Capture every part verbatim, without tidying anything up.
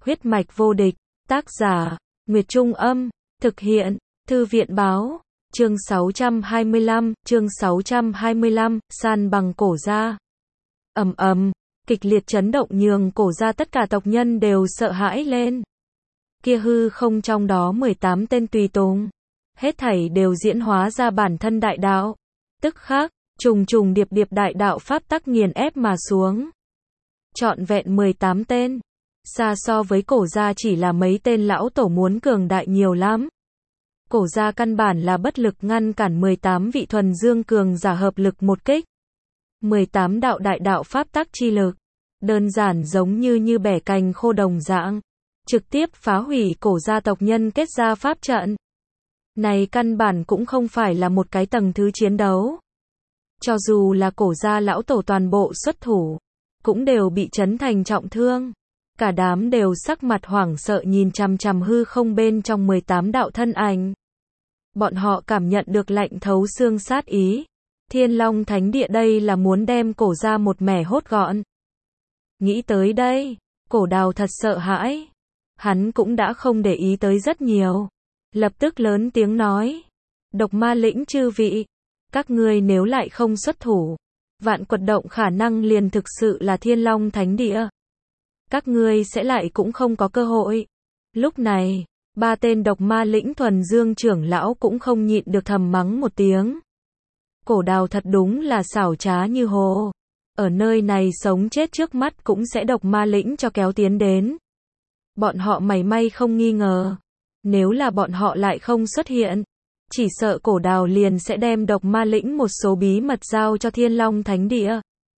Huyết mạch vô địch, tác giả, Nguyệt Trung Âm, thực hiện, Thư viện Báo, chương sáu trăm hai mươi lăm, chương sáu trăm hai mươi lăm, san bằng cổ gia. Ầm ầm, kịch liệt chấn động nhường cổ gia tất cả tộc nhân đều sợ hãi lên. Kia hư không trong đó mười tám tên tùy tùng, hết thảy đều diễn hóa ra bản thân đại đạo. Tức khắc, trùng trùng điệp điệp đại đạo pháp tắc nghiền ép mà xuống. Trọn vẹn mười tám tên, xa so với cổ gia chỉ là mấy tên lão tổ muốn cường đại nhiều lắm. Cổ gia căn bản là bất lực ngăn cản mười tám vị thuần dương cường giả hợp lực một kích. mười tám đạo đại đạo pháp tắc chi lực, đơn giản giống như như bẻ cành khô đồng dạng, trực tiếp phá hủy cổ gia tộc nhân kết ra pháp trận. Này căn bản cũng không phải là một cái tầng thứ chiến đấu. Cho dù là cổ gia lão tổ toàn bộ xuất thủ, cũng đều bị chấn thành trọng thương. Cả đám đều sắc mặt hoảng sợ nhìn chằm chằm hư không bên trong mười tám đạo thân ảnh. Bọn họ cảm nhận được lạnh thấu xương sát ý. Thiên Long Thánh Địa đây là muốn đem cổ gia một mẻ hốt gọn. Nghĩ tới đây, cổ đào thật sợ hãi. Hắn cũng đã không để ý tới rất nhiều. Lập tức lớn tiếng nói. Độc Ma Lĩnh chư vị, các ngươi nếu lại không xuất thủ, Vạn Quật Động khả năng liền thực sự là Thiên Long Thánh Địa. Các ngươi sẽ lại cũng không có cơ hội. Lúc này, ba tên Độc Ma Lĩnh thuần dương trưởng lão cũng không nhịn được thầm mắng một tiếng. Cổ đào thật đúng là xảo trá như hồ. Ở nơi này sống chết trước mắt cũng sẽ Độc Ma Lĩnh cho kéo tiến đến. Bọn họ mảy may không nghi ngờ. Nếu là bọn họ lại không xuất hiện, chỉ sợ cổ đào liền sẽ đem Độc Ma Lĩnh một số bí mật giao cho Thiên Long Thánh Địa.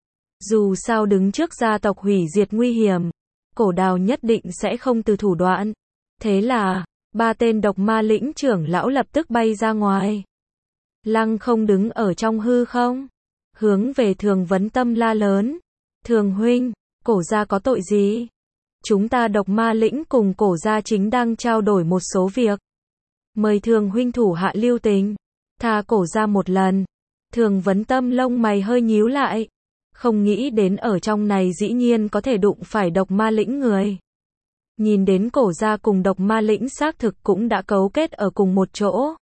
Dù sao đứng trước gia tộc hủy diệt nguy hiểm, cổ đào nhất định sẽ không từ thủ đoạn. Thế là, ba tên Độc Ma Lĩnh trưởng lão lập tức bay ra ngoài. Lăng không đứng ở trong hư không, hướng về Thường Vấn Tâm la lớn. Thường huynh, cổ gia có tội gì? Chúng ta Độc Ma Lĩnh cùng cổ gia chính đang trao đổi một số việc. Mời Thường huynh thủ hạ lưu tình, tha cổ gia một lần. Thường Vấn Tâm lông mày hơi nhíu lại. Không nghĩ đến ở trong này dĩ nhiên có thể đụng phải Độc Ma Lĩnh người. Nhìn đến cổ gia cùng Độc Ma Lĩnh xác thực cũng đã cấu kết ở cùng một chỗ.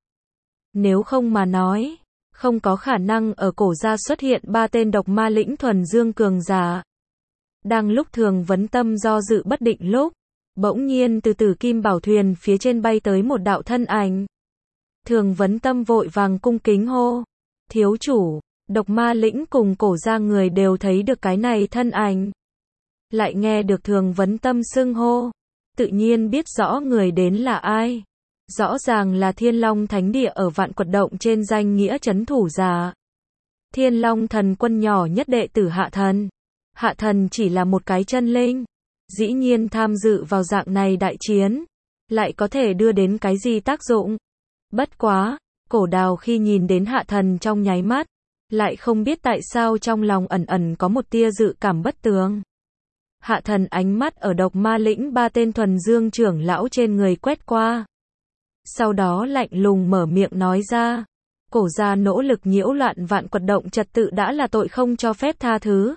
Nếu không mà nói, không có khả năng ở cổ gia xuất hiện ba tên Độc Ma Lĩnh thuần dương cường giả. Đang lúc Thường Vấn Tâm do dự bất định lúc, bỗng nhiên từ Tử Kim Bảo Thuyền phía trên bay tới một đạo thân ảnh. Thường Vấn Tâm vội vàng cung kính hô. Thiếu chủ, Độc Ma Lĩnh cùng cổ gia người đều thấy được cái này thân ảnh. Lại nghe được Thường Vấn Tâm xưng hô, tự nhiên biết rõ người đến là ai. Rõ ràng là Thiên Long Thánh Địa ở Vạn Quật Động trên danh nghĩa trấn thủ giả. Thiên Long Thần Quân nhỏ nhất đệ tử Hạ Thần. Hạ Thần chỉ là một cái chân linh, dĩ nhiên tham dự vào dạng này đại chiến, lại có thể đưa đến cái gì tác dụng? Bất quá, cổ đào khi nhìn đến Hạ Thần trong nháy mắt, lại không biết tại sao trong lòng ẩn ẩn có một tia dự cảm bất tường. Hạ Thần ánh mắt ở Độc Ma Lĩnh ba tên thuần dương trưởng lão trên người quét qua. Sau đó lạnh lùng mở miệng nói ra, cổ gia nỗ lực nhiễu loạn Vạn Quật Động trật tự đã là tội không cho phép tha thứ.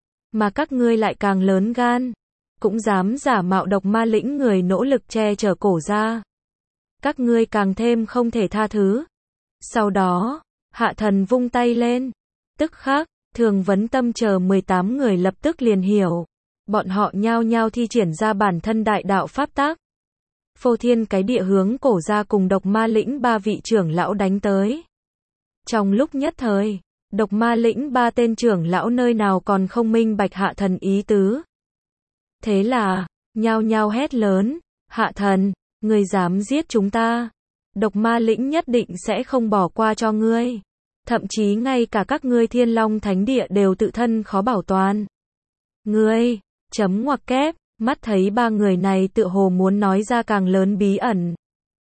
Mà các ngươi lại càng lớn gan, cũng dám giả mạo Độc Ma Lĩnh người nỗ lực che chở cổ gia. Các ngươi càng thêm không thể tha thứ. Sau đó, Hạ Thần vung tay lên. Tức khắc, Thường Vấn Tâm chờ mười tám người lập tức liền hiểu. Bọn họ nhao nhao thi triển ra bản thân đại đạo pháp tắc. Phô thiên cái địa hướng cổ gia cùng Độc Ma Lĩnh ba vị trưởng lão đánh tới. Trong lúc nhất thời, Độc Ma Lĩnh ba tên trưởng lão nơi nào còn không minh bạch Hạ Thần ý tứ. Thế là, nhao nhao hét lớn, Hạ Thần, ngươi dám giết chúng ta, Độc Ma Lĩnh nhất định sẽ không bỏ qua cho ngươi. Thậm chí ngay cả các ngươi Thiên Long Thánh Địa đều tự thân khó bảo toàn. Ngươi, chấm ngoặc kép, mắt thấy ba người này tựa hồ muốn nói ra càng lớn bí ẩn.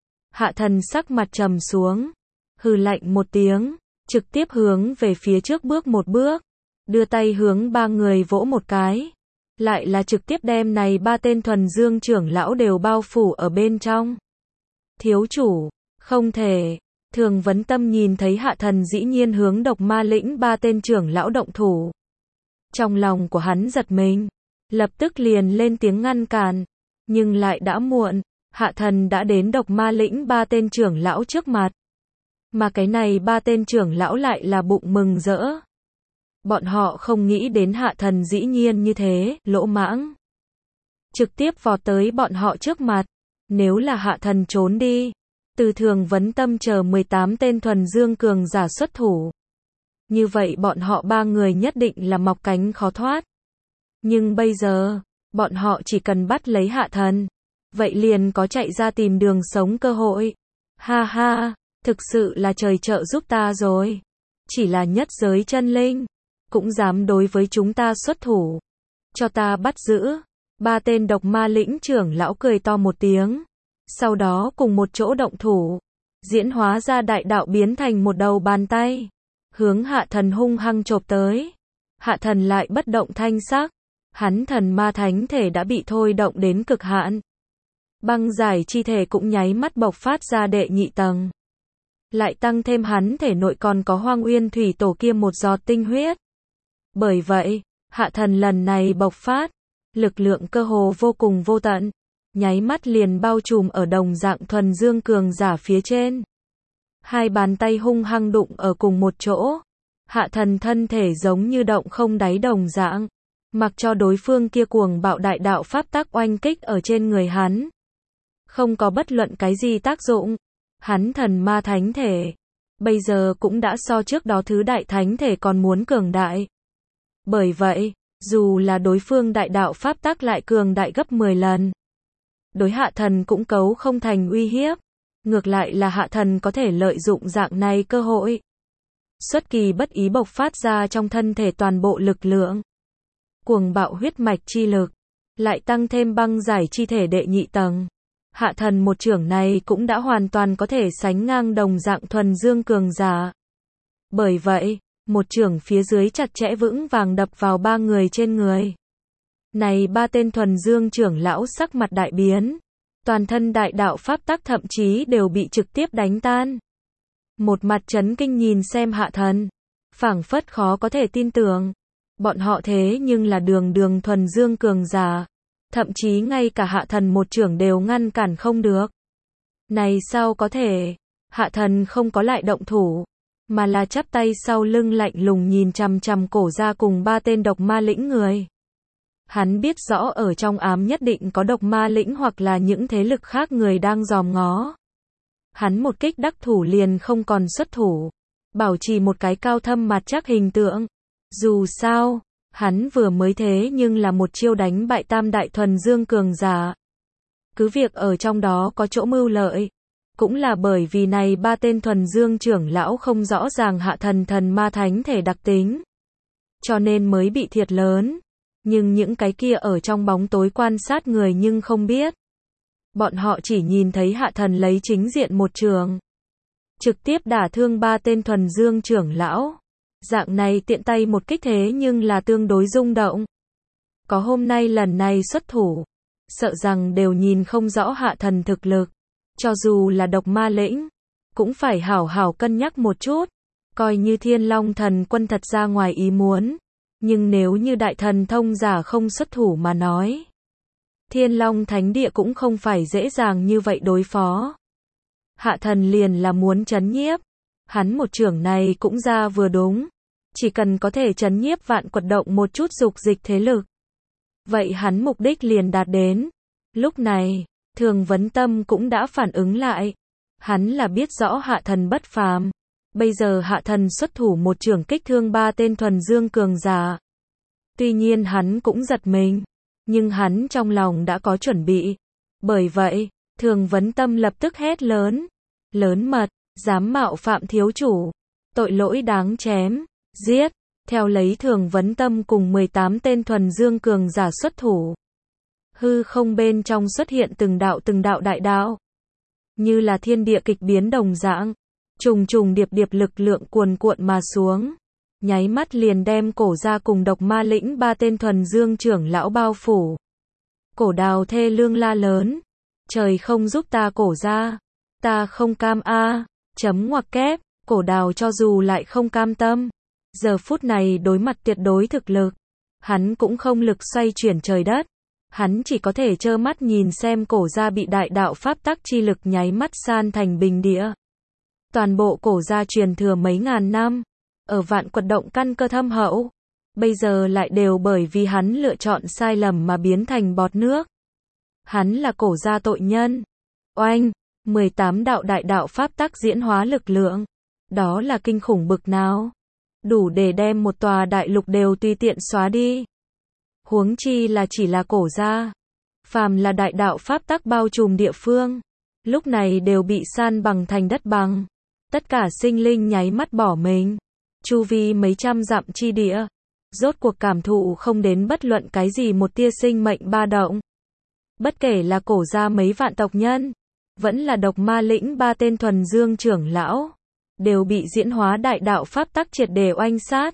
Hạ Thần sắc mặt trầm xuống, hừ lạnh một tiếng, trực tiếp hướng về phía trước bước một bước, đưa tay hướng ba người vỗ một cái. Lại là trực tiếp đem này ba tên thuần dương trưởng lão đều bao phủ ở bên trong. Thiếu chủ, không thể. Thường Vấn Tâm nhìn thấy Hạ Thần dĩ nhiên hướng Độc Ma Lĩnh ba tên trưởng lão động thủ. Trong lòng của hắn giật mình, lập tức liền lên tiếng ngăn cản. Nhưng lại đã muộn, hạ thần đã đến độc ma lĩnh ba tên trưởng lão trước mặt. Mà cái này ba tên trưởng lão lại là bụng mừng rỡ. Bọn họ không nghĩ đến hạ thần dĩ nhiên như thế, lỗ mãng. Trực tiếp vọt tới bọn họ trước mặt. Nếu là hạ thần trốn đi, từ Thường Vấn Tâm chờ mười tám tên thuần dương cường giả xuất thủ. Như vậy bọn họ ba người nhất định là mọc cánh khó thoát. Nhưng bây giờ, bọn họ chỉ cần bắt lấy hạ thần. Vậy liền có chạy ra tìm đường sống cơ hội. Ha ha, thực sự là trời trợ giúp ta rồi. Chỉ là nhất giới chân linh, cũng dám đối với chúng ta xuất thủ. Cho ta bắt giữ. Ba tên độc ma lĩnh trưởng lão cười to một tiếng. Sau đó cùng một chỗ động thủ. Diễn hóa ra đại đạo biến thành một đầu bàn tay. Hướng hạ thần hung hăng chộp tới. Hạ thần lại bất động thanh sắc. Hắn thần ma thánh thể đã bị thôi động đến cực hạn. Băng giải chi thể cũng nháy mắt bộc phát ra đệ nhị tầng. Lại tăng thêm hắn thể nội còn có Hoang Uyên Thủy Tổ kia một giọt tinh huyết. Bởi vậy, hạ thần lần này bộc phát, lực lượng cơ hồ vô cùng vô tận, nháy mắt liền bao trùm ở đồng dạng thuần dương cường giả phía trên. Hai bàn tay hung hăng đụng ở cùng một chỗ, hạ thần thân thể giống như động không đáy đồng dạng, mặc cho đối phương kia cuồng bạo đại đạo pháp tắc oanh kích ở trên người hắn. Không có bất luận cái gì tác dụng, hắn thần ma thánh thể, bây giờ cũng đã so trước đó thứ đại thánh thể còn muốn cường đại. Bởi vậy, dù là đối phương đại đạo pháp tắc lại cường đại gấp mười lần, đối hạ thần cũng cấu không thành uy hiếp. Ngược lại là hạ thần có thể lợi dụng dạng này cơ hội. Xuất kỳ bất ý bộc phát ra trong thân thể toàn bộ lực lượng. Cuồng bạo huyết mạch chi lực, lại tăng thêm băng giải chi thể đệ nhị tầng. Hạ thần một chưởng này cũng đã hoàn toàn có thể sánh ngang đồng dạng thuần dương cường giả. Bởi vậy, một chưởng phía dưới chặt chẽ vững vàng đập vào ba người trên người. Này ba tên thuần dương trưởng lão sắc mặt đại biến. Toàn thân đại đạo pháp tắc thậm chí đều bị trực tiếp đánh tan. Một mặt chấn kinh nhìn xem hạ thần. Phảng phất khó có thể tin tưởng. Bọn họ thế nhưng là đường đường thuần dương cường giả. Thậm chí ngay cả hạ thần một chưởng đều ngăn cản không được. Này sao có thể? Hạ thần không có lại động thủ. Mà là chắp tay sau lưng lạnh lùng nhìn chằm chằm cổ ra cùng ba tên độc ma lĩnh người. Hắn biết rõ ở trong ám nhất định có độc ma lĩnh hoặc là những thế lực khác người đang dòm ngó. Hắn một kích đắc thủ liền không còn xuất thủ. Bảo trì một cái cao thâm mặt chắc hình tượng. Dù sao, hắn vừa mới thế nhưng là một chiêu đánh bại tam đại thuần dương cường giả. Cứ việc ở trong đó có chỗ mưu lợi. Cũng là bởi vì này ba tên thuần dương trưởng lão không rõ ràng hạ thần thần ma thánh thể đặc tính. Cho nên mới bị thiệt lớn. Nhưng những cái kia ở trong bóng tối quan sát người nhưng không biết. Bọn họ chỉ nhìn thấy hạ thần lấy chính diện một trường. Trực tiếp đả thương ba tên thuần dương trưởng lão. Dạng này tiện tay một kích thế nhưng là tương đối rung động. Có hôm nay lần này xuất thủ. Sợ rằng đều nhìn không rõ hạ thần thực lực. Cho dù là độc ma lĩnh. Cũng phải hảo hảo cân nhắc một chút. Coi như Thiên Long thần quân thật ra ngoài ý muốn. Nhưng nếu như đại thần thông giả không xuất thủ mà nói. Thiên Long thánh địa cũng không phải dễ dàng như vậy đối phó. Hạ thần liền là muốn trấn nhiếp. Hắn một chưởng này cũng ra vừa đúng. Chỉ cần có thể trấn nhiếp vạn quật động một chút dục dịch thế lực. Vậy hắn mục đích liền đạt đến. Lúc này, Thường Vấn Tâm cũng đã phản ứng lại. Hắn là biết rõ hạ thần bất phàm. Bây giờ hạ thần xuất thủ một chưởng kích thương ba tên thuần dương cường giả. Tuy nhiên hắn cũng giật mình. Nhưng hắn trong lòng đã có chuẩn bị. Bởi vậy, Thường Vấn Tâm lập tức hét lớn. Lớn mật, dám mạo phạm thiếu chủ. Tội lỗi đáng chém, giết. Theo lấy Thường Vấn Tâm cùng mười tám tên thuần dương cường giả xuất thủ. Hư không bên trong xuất hiện từng đạo từng đạo đại đạo. Như là thiên địa kịch biến đồng dạng. Trùng trùng điệp điệp lực lượng cuồn cuộn mà xuống. Nháy mắt liền đem cổ ra cùng độc ma lĩnh ba tên thuần dương trưởng lão bao phủ. Cổ đào thê lương la lớn. Trời không giúp ta cổ ra. Ta không cam a. Chấm ngoặc kép. Cổ đào cho dù lại không cam tâm. Giờ phút này đối mặt tuyệt đối thực lực. Hắn cũng không lực xoay chuyển trời đất. Hắn chỉ có thể trơ mắt nhìn xem cổ gia bị đại đạo pháp tắc chi lực nháy mắt san thành bình địa. Toàn bộ cổ gia truyền thừa mấy ngàn năm, ở vạn quật động căn cơ thâm hậu, bây giờ lại đều bởi vì hắn lựa chọn sai lầm mà biến thành bọt nước. Hắn là cổ gia tội nhân. Oanh, mười tám đạo đại đạo pháp tắc diễn hóa lực lượng. Đó là kinh khủng bực nào? Đủ để đem một tòa đại lục đều tùy tiện xóa đi. Huống chi là chỉ là cổ gia. Phàm là đại đạo pháp tắc bao trùm địa phương, lúc này đều bị san bằng thành đất bằng. Tất cả sinh linh nháy mắt bỏ mình. Chu vi mấy trăm dặm chi địa, rốt cuộc cảm thụ không đến bất luận cái gì một tia sinh mệnh ba động. Bất kể là cổ gia mấy vạn tộc nhân, vẫn là độc ma lĩnh ba tên thuần dương trưởng lão, đều bị diễn hóa đại đạo pháp tắc triệt để oanh sát.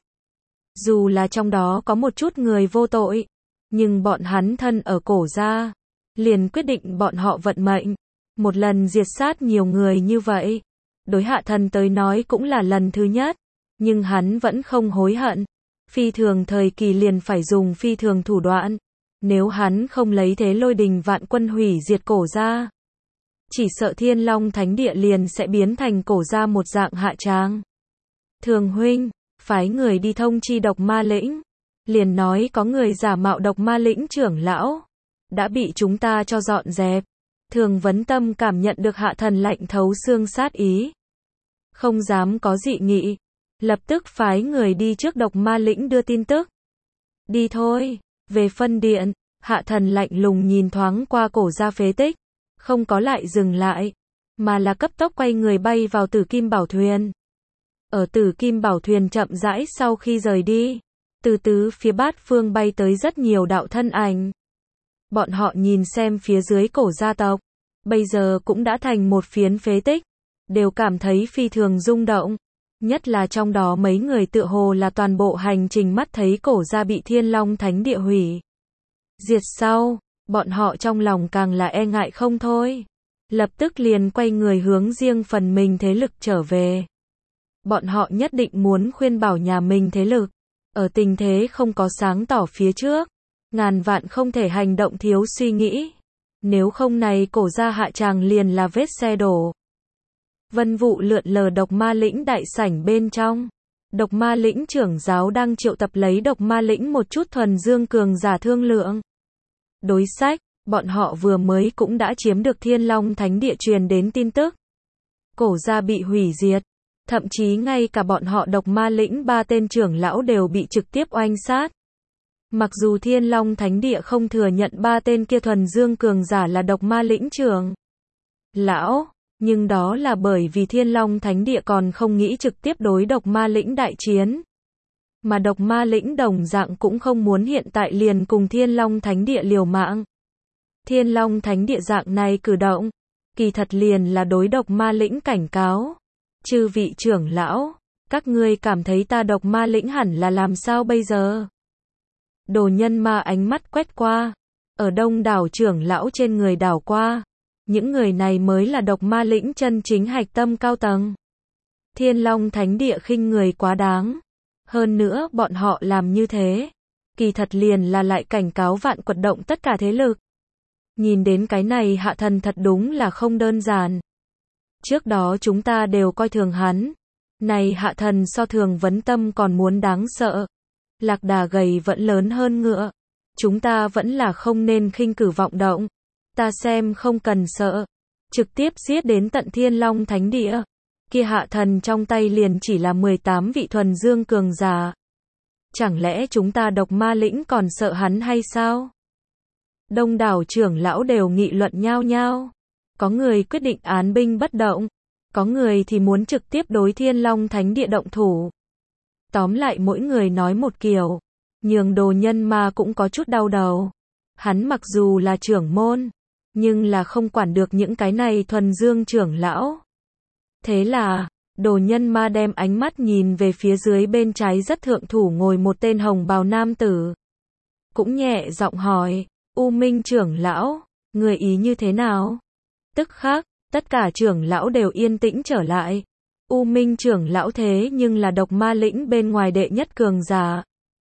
Dù là trong đó có một chút người vô tội, nhưng bọn hắn thân ở cổ gia, liền quyết định bọn họ vận mệnh, một lần diệt sát nhiều người như vậy. Đối Hạ Thần tới nói cũng là lần thứ nhất, nhưng hắn vẫn không hối hận. Phi thường thời kỳ liền phải dùng phi thường thủ đoạn, nếu hắn không lấy thế lôi đình vạn quân hủy diệt cổ gia, chỉ sợ Thiên Long Thánh Địa liền sẽ biến thành cổ gia một dạng hạ tràng. Thường huynh, phái người đi thông chi độc ma lĩnh, liền nói có người giả mạo độc ma lĩnh trưởng lão, đã bị chúng ta cho dọn dẹp. Thường Vấn Tâm cảm nhận được Hạ Thần lạnh thấu xương sát ý, không dám có dị nghị, lập tức phái người đi trước độc ma lĩnh đưa tin tức. Đi thôi. Về phân điện, Hạ Thần lạnh lùng nhìn thoáng qua cổ gia phế tích, không có lại dừng lại, mà là cấp tốc quay người bay vào Tử Kim Bảo Thuyền. Ở Tử Kim Bảo Thuyền chậm rãi sau khi rời đi, từ tứ phía bát phương bay tới rất nhiều đạo thân ảnh. Bọn họ nhìn xem phía dưới cổ gia tộc, bây giờ cũng đã thành một phiến phế tích, đều cảm thấy phi thường rung động. Nhất là trong đó mấy người tựa hồ là toàn bộ hành trình mắt thấy cổ gia bị Thiên Long Thánh Địa hủy diệt sau, bọn họ trong lòng càng là e ngại không thôi. Lập tức liền quay người hướng riêng phần mình thế lực trở về. Bọn họ nhất định muốn khuyên bảo nhà mình thế lực, ở tình thế không có sáng tỏ phía trước, ngàn vạn không thể hành động thiếu suy nghĩ. Nếu không này cổ gia hạ tràng liền là vết xe đổ. Vân vụ lượn lờ độc ma lĩnh đại sảnh bên trong. Độc ma lĩnh trưởng giáo đang triệu tập lấy độc ma lĩnh một chút thuần dương cường giả thương lượng. Đối sách, bọn họ vừa mới cũng đã chiếm được Thiên Long Thánh Địa truyền đến tin tức. Cổ gia bị hủy diệt. Thậm chí ngay cả bọn họ độc ma lĩnh ba tên trưởng lão đều bị trực tiếp oanh sát. Mặc dù Thiên Long Thánh Địa không thừa nhận ba tên kia thuần dương cường giả là độc ma lĩnh trưởng lão, nhưng đó là bởi vì Thiên Long Thánh Địa còn không nghĩ trực tiếp đối độc ma lĩnh đại chiến. Mà độc ma lĩnh đồng dạng cũng không muốn hiện tại liền cùng Thiên Long Thánh Địa liều mạng. Thiên Long Thánh Địa dạng này cử động, kỳ thật liền là đối độc ma lĩnh cảnh cáo. Chư vị trưởng lão, các ngươi cảm thấy ta độc ma lĩnh hẳn là làm sao bây giờ? Đồ Nhân Ma ánh mắt quét qua, ở đông đảo trưởng lão trên người đảo qua. Những người này mới là độc ma lĩnh chân chính hạch tâm cao tầng. Thiên Long Thánh Địa khinh người quá đáng. Hơn nữa bọn họ làm như thế, kỳ thật liền là lại cảnh cáo vạn quật động tất cả thế lực. Nhìn đến cái này Hạ Thần thật đúng là không đơn giản. Trước đó chúng ta đều coi thường hắn. Này Hạ Thần so Thường Vấn Tâm còn muốn đáng sợ. Lạc đà gầy vẫn lớn hơn ngựa. Chúng ta vẫn là không nên khinh cử vọng động. Ta xem không cần sợ. Trực tiếp giết đến tận Thiên Long Thánh Địa. Kia Hạ Thần trong tay liền chỉ là mười tám vị thuần dương cường giả. Chẳng lẽ chúng ta độc ma lĩnh còn sợ hắn hay sao? Đông đảo trưởng lão đều nghị luận nhao nhao. Có người quyết định án binh bất động. Có người thì muốn trực tiếp đối Thiên Long Thánh Địa động thủ. Tóm lại mỗi người nói một kiểu. Nhường Đồ Nhân Ma cũng có chút đau đầu. Hắn mặc dù là trưởng môn, nhưng là không quản được những cái này thuần dương trưởng lão. Thế là, Đồ Nhân Ma đem ánh mắt nhìn về phía dưới bên trái rất thượng thủ ngồi một tên hồng bào nam tử. Cũng nhẹ giọng hỏi, U Minh trưởng lão, người ý như thế nào? Tức khắc, tất cả trưởng lão đều yên tĩnh trở lại. U Minh trưởng lão thế nhưng là độc ma lĩnh bên ngoài đệ nhất cường giả.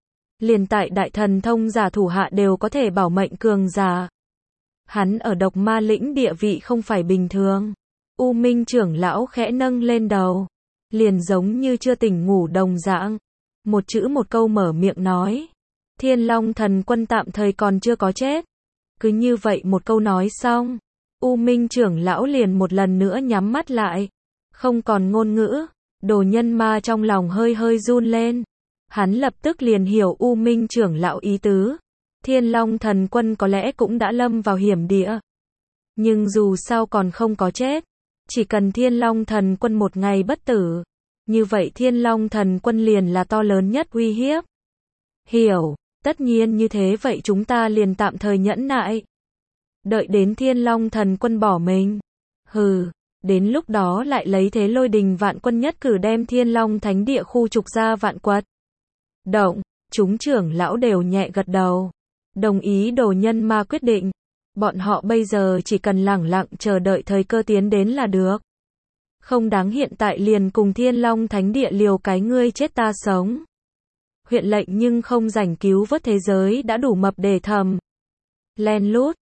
Liền tại đại thần thông giả thủ hạ đều có thể bảo mệnh cường giả. Hắn ở độc ma lĩnh địa vị không phải bình thường. U Minh trưởng lão khẽ nâng lên đầu. Liền giống như chưa tỉnh ngủ đồng dạng. Một chữ một câu mở miệng nói. Thiên Long thần quân tạm thời còn chưa có chết. Cứ như vậy một câu nói xong. U Minh trưởng lão liền một lần nữa nhắm mắt lại. Không còn ngôn ngữ. Đồ nhân ma trong lòng hơi hơi run lên. Hắn lập tức liền hiểu U Minh trưởng lão ý tứ. Thiên Long thần quân có lẽ cũng đã lâm vào hiểm địa. Nhưng dù sao còn không có chết. Chỉ cần Thiên Long thần quân một ngày bất tử. Như vậy Thiên Long thần quân liền là to lớn nhất uy hiếp. Hiểu, tất nhiên như thế vậy chúng ta liền tạm thời nhẫn nại. Đợi đến Thiên Long thần quân bỏ mình. Hừ, đến lúc đó lại lấy thế lôi đình vạn quân nhất cử đem Thiên Long thánh địa khu trục ra vạn quật. Động, chúng trưởng lão đều nhẹ gật đầu. Đồng ý đồ nhân ma quyết định. Bọn họ bây giờ chỉ cần lẳng lặng chờ đợi thời cơ tiến đến là được. Không đáng hiện tại liền cùng Thiên Long thánh địa liều cái ngươi chết ta sống. Huyện lệnh nhưng không rảnh cứu vớt thế giới đã đủ mập để thầm. Len lút,